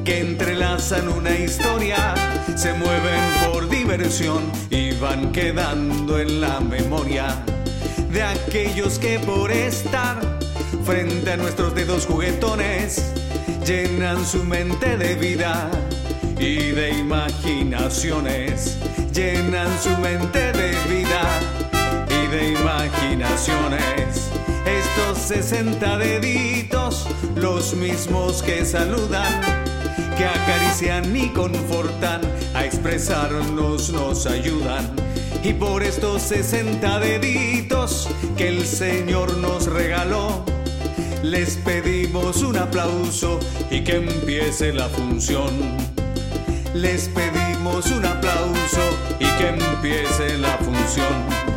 que entrelazan una historia, se mueven por diversión y van quedando en la memoria de aquellos que por estar frente a nuestros dedos juguetones llenan su mente de vida y de imaginaciones, llenan su mente de vida y de imaginaciones. Estos 60 deditos, los mismos que saludan, que acarician y confortan, a expresarnos nos ayudan. Y por estos 60 deditos que el Señor nos regaló, les pedimos un aplauso y que empiece la función. Les pedimos un aplauso y que empiece la función.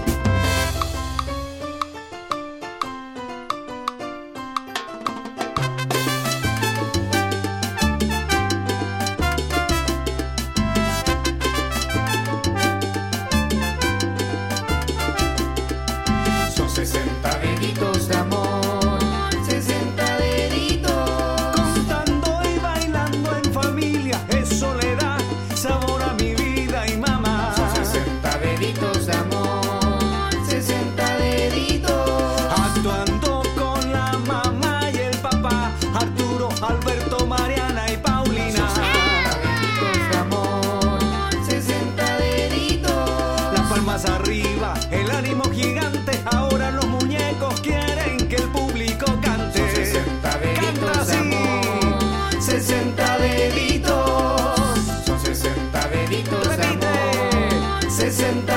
Alberto, Mariana y Paulina. 60 deditos de amor, 60 deditos. Las palmas arriba, el ánimo gigante. Ahora los muñecos quieren que el público cante. Son 60 deditos Canta de así. amor, 60 deditos. Son 60 deditos de Repite. amor, 60